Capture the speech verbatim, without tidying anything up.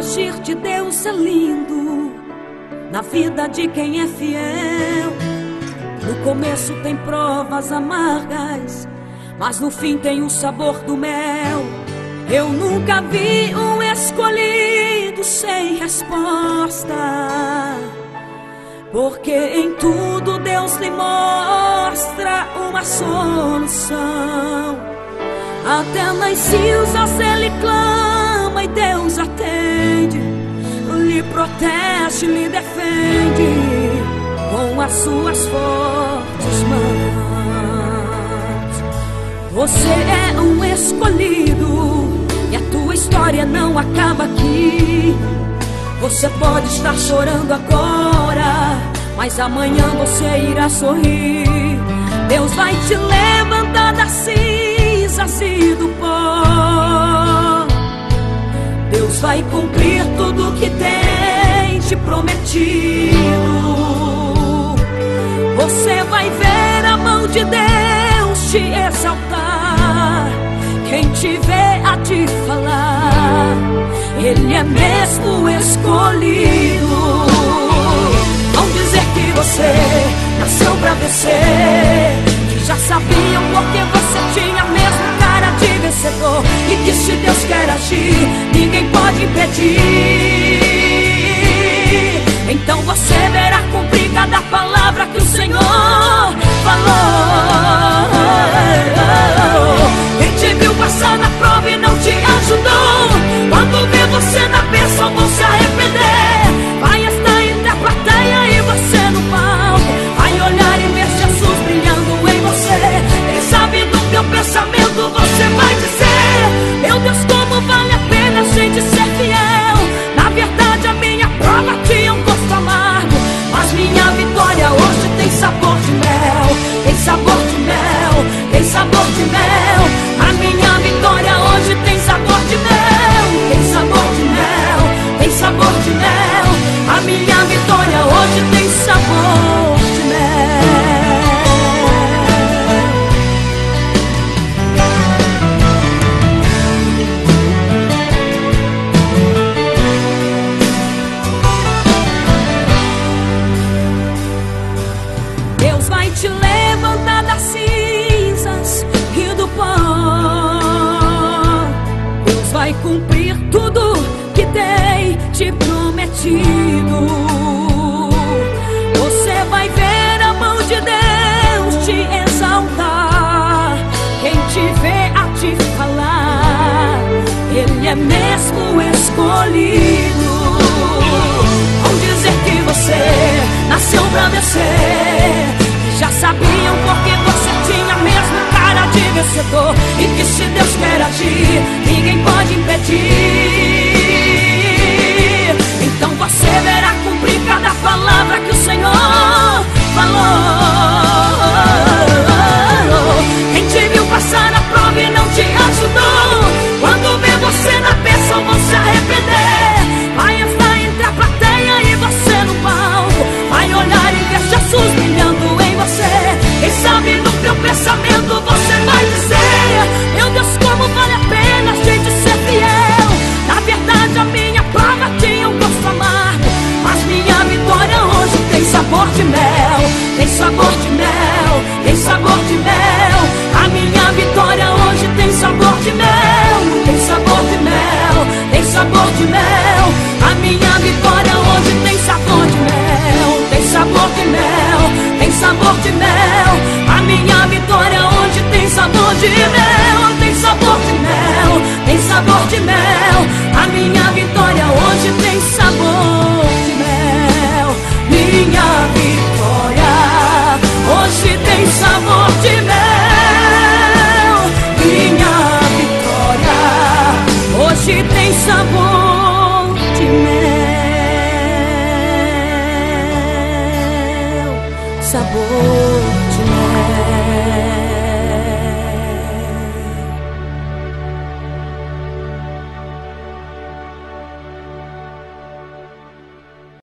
agir de Deus é lindo na vida de quem é fiel. No começo tem provas amargas, mas no fim tem o sabor do mel. Eu nunca vi um escolhido sem resposta, porque em tudo Deus lhe mostra uma solução. Até nas cinzas ele clama e Deus atende, lhe protege, lhe defende com as suas fortes mãos. Você é um escolhido e a tua história não acaba aqui. Você pode estar chorando agora, mas amanhã você irá sorrir. Deus vai te levantar das cinzas e do pó. Deus vai cumprir tudo que tem te prometido. Você vai ver a mão de Deus te exaltar. Quem te vê a te falar, Ele é mesmo escolhido. Vão dizer que você nasceu pra vencer, que já sabiam porque você tinha mesmo cara de vencedor, e que se Deus quer agir, ninguém pode impedir. Então você verá cumprir cada palavra que o Senhor falou. Quem te viu passar na prova e não te ajudou, quando vê você na bênção vão se arrepender. Vai estar entre a plateia e você no palco, vai olhar e ver Jesus brilhando em você. Quem sabe do teu pensamento você vai dizer: meu Deus, como vale a pena a gente ser fiel. Na verdade a minha prova tinha um gosto amargo, mas minha vitória hoje tem sabor de mel. Tem sabor de mel, tem sabor de mel. A minha vitória hoje tem sabor de mel. Tem sabor de mel, tem sabor de mel. A minha vitória hoje tem sabor de mel. Deus vai te levantar das cinzas e do pó. Deus vai cumprir tudo que tem te prometido. Você vai ver a mão de Deus te exaltar. Quem te vê a te falar, Ele é mesmo escolhido. Vão dizer que você nasceu pra vencer, já sabiam porque você tinha mesmo cara de vencedor, e que se Deus quer agir, ninguém pode impedir. Então você verá cumprir cada palavra que o Senhor falou. Quem te viu passar na prova e não te ajudou, quando vê você na bênção vão se arrepender. Vai estar entre a plateia e você no palco, vai olhar e ver Jesus brilhando em você. Quem sabe no teu pensamento você vai dizer: meu Deus, como vale a pena a gente ser fiel. Na verdade a minha prova tinha um gosto amargo, mas minha vitória hoje tem sabor de mel. Tem sabor de mel, tem sabor de mel. A minha vitória hoje tem sabor de mel. Tem sabor de mel, tem sabor de mel. A minha vitória hoje tem sabor de mel. Tem sabor de mel, tem sabor de mel. A minha vitória hoje tem sabor de mel. Tem sabor de mel, tem sabor de mel. A minha vitória hoje tem sabor de mel. Minha vitória hoje tem sabor de mel. Minha vitória hoje tem sabor de mel. Sabor